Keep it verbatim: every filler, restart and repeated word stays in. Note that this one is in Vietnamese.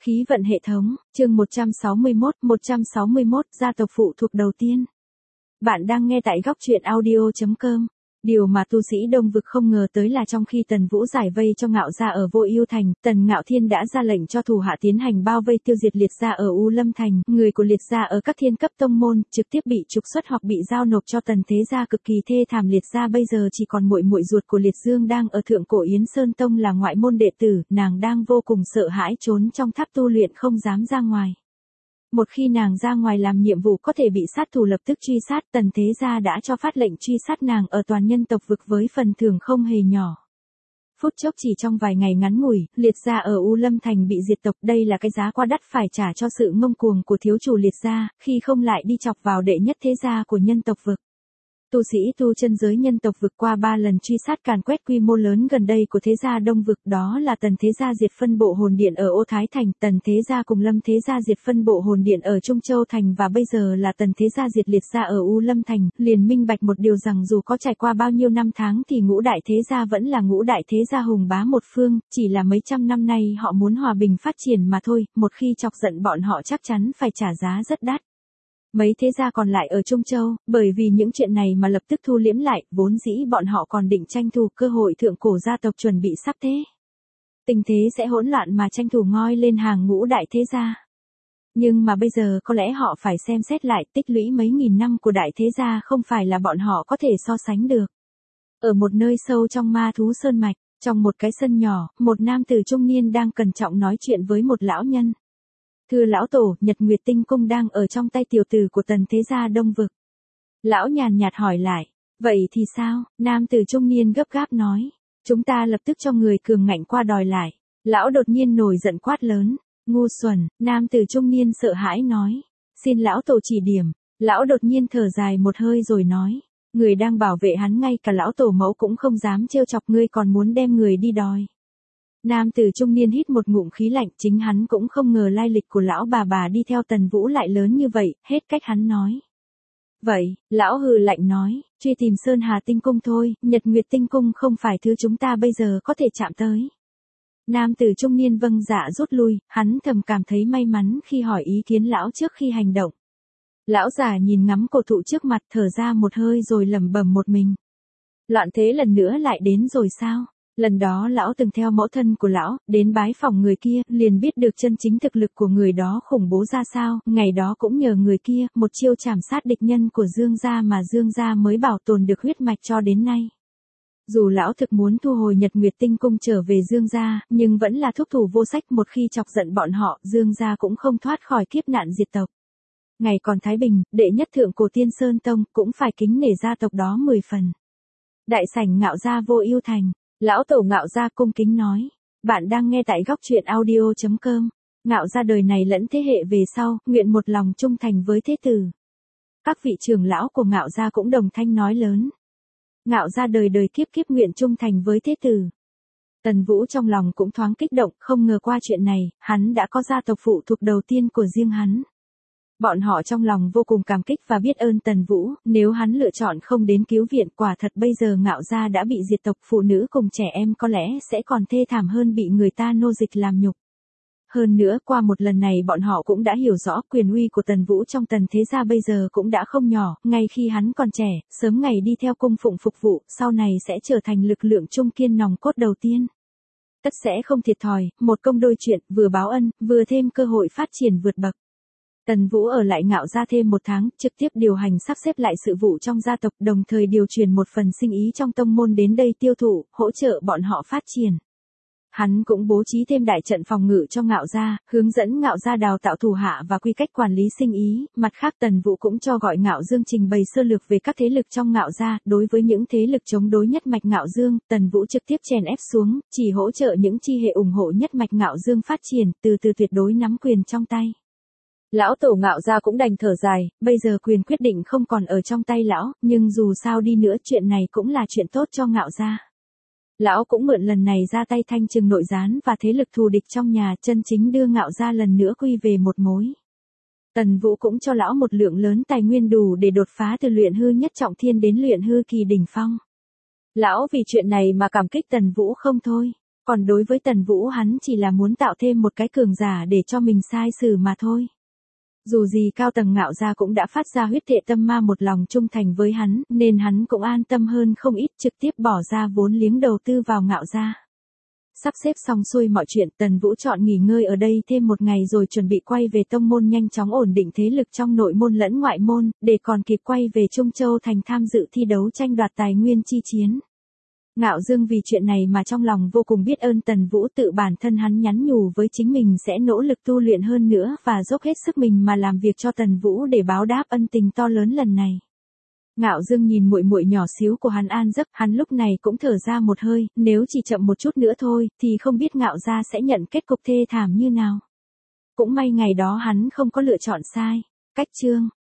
Khí vận hệ thống, chương một trăm sáu mươi mốt, một trăm sáu mươi mốt, gia tộc phụ thuộc đầu tiên. Bạn đang nghe tại góc truyện audio chấm com. Điều mà tu sĩ Đông Vực không ngờ tới là trong khi Tần Vũ giải vây cho Ngạo gia ở Vô Ưu Thành, Tần Ngạo Thiên đã ra lệnh cho thủ hạ tiến hành bao vây tiêu diệt Liệt gia ở U Lâm Thành, người của Liệt gia ở các thiên cấp tông môn, trực tiếp bị trục xuất hoặc bị giao nộp cho Tần Thế gia cực kỳ thê thảm. Liệt gia bây giờ chỉ còn muội muội ruột của Liệt Dương đang ở Thượng Cổ Yến Sơn Tông là ngoại môn đệ tử, nàng đang vô cùng sợ hãi trốn trong tháp tu luyện không dám ra ngoài. Một khi nàng ra ngoài làm nhiệm vụ có thể bị sát thủ lập tức truy sát, Tần Thế gia đã cho phát lệnh truy sát nàng ở toàn nhân tộc vực với phần thưởng không hề nhỏ. Phút chốc chỉ trong vài ngày ngắn ngủi, Liệt gia ở U Lâm Thành bị diệt tộc, đây là cái giá quá đắt phải trả cho sự ngông cuồng của thiếu chủ Liệt gia, khi không lại đi chọc vào đệ nhất thế gia của nhân tộc vực. Tu sĩ tu chân giới nhân tộc vực qua ba lần truy sát càn quét quy mô lớn gần đây của thế gia Đông vực, đó là Tần Thế gia diệt phân bộ hồn điện ở Ô Thái Thành, Tần Thế gia cùng Lâm Thế gia diệt phân bộ hồn điện ở Trung Châu Thành và bây giờ là Tần Thế gia diệt Liệt gia ở U Lâm Thành, liền minh bạch một điều rằng dù có trải qua bao nhiêu năm tháng thì ngũ đại thế gia vẫn là ngũ đại thế gia hùng bá một phương, chỉ là mấy trăm năm nay họ muốn hòa bình phát triển mà thôi, một khi chọc giận bọn họ chắc chắn phải trả giá rất đắt. Mấy thế gia còn lại ở Trung Châu, bởi vì những chuyện này mà lập tức thu liễm lại, vốn dĩ bọn họ còn định tranh thủ cơ hội thượng cổ gia tộc chuẩn bị sắp thế. Tình thế sẽ hỗn loạn mà tranh thủ ngoi lên hàng ngũ đại thế gia. Nhưng mà bây giờ có lẽ họ phải xem xét lại tích lũy mấy nghìn năm của đại thế gia không phải là bọn họ có thể so sánh được. Ở một nơi sâu trong ma thú sơn mạch, trong một cái sân nhỏ, một nam tử trung niên đang cẩn trọng nói chuyện với một lão nhân. Thưa lão tổ, Nhật Nguyệt Tinh Cung đang ở trong tay tiểu tử của Tần Thế gia Đông vực. Lão nhàn nhạt hỏi lại, vậy thì sao? Nam tử trung niên gấp gáp nói, chúng ta lập tức cho người cường ngạnh qua đòi lại. Lão đột nhiên nổi giận quát lớn, ngu xuẩn. Nam tử trung niên sợ hãi nói, xin lão tổ chỉ điểm. Lão đột nhiên thở dài một hơi rồi nói, người đang bảo vệ hắn ngay cả lão tổ mẫu cũng không dám trêu chọc, ngươi còn muốn đem người đi đòi. Nam tử trung niên hít một ngụm khí lạnh, chính hắn cũng không ngờ lai lịch của lão bà bà đi theo Tần Vũ lại lớn như vậy, hết cách hắn nói. Vậy, lão hừ lạnh nói, truy tìm Sơn Hà Tinh Cung thôi, Nhật Nguyệt Tinh Cung không phải thứ chúng ta bây giờ có thể chạm tới. Nam tử trung niên vâng dạ rút lui, hắn thầm cảm thấy may mắn khi hỏi ý kiến lão trước khi hành động. Lão già nhìn ngắm cổ thụ trước mặt thở ra một hơi rồi lẩm bẩm một mình. Loạn thế lần nữa lại đến rồi sao? Lần đó lão từng theo mẫu thân của lão, đến bái phỏng người kia, liền biết được chân chính thực lực của người đó khủng bố ra sao, ngày đó cũng nhờ người kia, một chiêu chảm sát địch nhân của Dương gia mà Dương gia mới bảo tồn được huyết mạch cho đến nay. Dù lão thực muốn thu hồi Nhật Nguyệt Tinh Cung trở về Dương gia, nhưng vẫn là thúc thủ vô sách, một khi chọc giận bọn họ, Dương gia cũng không thoát khỏi kiếp nạn diệt tộc. Ngày còn thái bình, đệ nhất thượng cổ Tiên Sơn Tông, cũng phải kính nể gia tộc đó mười phần. Đại sảnh Ngạo gia Vô Ưu Thành. Lão tổ Ngạo gia cung kính nói, bạn đang nghe tại góc truyện audio chấm com. Ngạo gia đời này lẫn thế hệ về sau, nguyện một lòng trung thành với thế tử. Các vị trưởng lão của Ngạo gia cũng đồng thanh nói lớn. Ngạo gia đời đời kiếp kiếp nguyện trung thành với thế tử. Tần Vũ trong lòng cũng thoáng kích động, không ngờ qua chuyện này, hắn đã có gia tộc phụ thuộc đầu tiên của riêng hắn. Bọn họ trong lòng vô cùng cảm kích và biết ơn Tần Vũ, nếu hắn lựa chọn không đến cứu viện, quả thật bây giờ Ngạo gia đã bị diệt tộc, phụ nữ cùng trẻ em có lẽ sẽ còn thê thảm hơn bị người ta nô dịch làm nhục. Hơn nữa, qua một lần này bọn họ cũng đã hiểu rõ quyền uy của Tần Vũ trong Tần Thế gia bây giờ cũng đã không nhỏ, ngay khi hắn còn trẻ, sớm ngày đi theo cung phụng phục vụ, sau này sẽ trở thành lực lượng trung kiên nòng cốt đầu tiên. Tất sẽ không thiệt thòi, một công đôi chuyện, vừa báo ân, vừa thêm cơ hội phát triển vượt bậc. Tần Vũ ở lại Ngạo gia thêm một tháng, trực tiếp điều hành sắp xếp lại sự vụ trong gia tộc, đồng thời điều chuyển một phần sinh ý trong tông môn đến đây tiêu thụ, hỗ trợ bọn họ phát triển. Hắn cũng bố trí thêm đại trận phòng ngự cho Ngạo gia, hướng dẫn Ngạo gia đào tạo thủ hạ và quy cách quản lý sinh ý, mặt khác Tần Vũ cũng cho gọi Ngạo Dương trình bày sơ lược về các thế lực trong Ngạo gia, đối với những thế lực chống đối nhất mạch Ngạo Dương, Tần Vũ trực tiếp chèn ép xuống, chỉ hỗ trợ những chi hệ ủng hộ nhất mạch Ngạo Dương phát triển, từ từ tuyệt đối nắm quyền trong tay. Lão tổ Ngạo gia cũng đành thở dài, bây giờ quyền quyết định không còn ở trong tay lão, nhưng dù sao đi nữa chuyện này cũng là chuyện tốt cho Ngạo gia. Lão cũng mượn lần này ra tay thanh trừng nội gián và thế lực thù địch trong nhà, chân chính đưa Ngạo gia lần nữa quy về một mối. Tần Vũ cũng cho lão một lượng lớn tài nguyên đủ để đột phá từ luyện hư nhất trọng thiên đến luyện hư kỳ đỉnh phong. Lão vì chuyện này mà cảm kích Tần Vũ không thôi. Còn đối với Tần Vũ hắn chỉ là muốn tạo thêm một cái cường giả để cho mình sai xử mà thôi. Dù gì cao tầng Ngạo gia cũng đã phát ra huyết thệ tâm ma một lòng trung thành với hắn, nên hắn cũng an tâm hơn không ít, trực tiếp bỏ ra vốn liếng đầu tư vào Ngạo gia. Sắp xếp xong xuôi mọi chuyện, Tần Vũ chọn nghỉ ngơi ở đây thêm một ngày rồi chuẩn bị quay về tông môn, nhanh chóng ổn định thế lực trong nội môn lẫn ngoại môn, để còn kịp quay về Trung Châu thành tham dự thi đấu tranh đoạt tài nguyên chi chiến. Ngạo Dương vì chuyện này mà trong lòng vô cùng biết ơn Tần Vũ, tự bản thân hắn nhắn nhủ với chính mình sẽ nỗ lực tu luyện hơn nữa và dốc hết sức mình mà làm việc cho Tần Vũ để báo đáp ân tình to lớn lần này. Ngạo Dương nhìn muội muội nhỏ xíu của hắn an giấc, hắn lúc này cũng thở ra một hơi, nếu chỉ chậm một chút nữa thôi thì không biết Ngạo gia sẽ nhận kết cục thê thảm như nào. Cũng may ngày đó hắn không có lựa chọn sai. Cách chương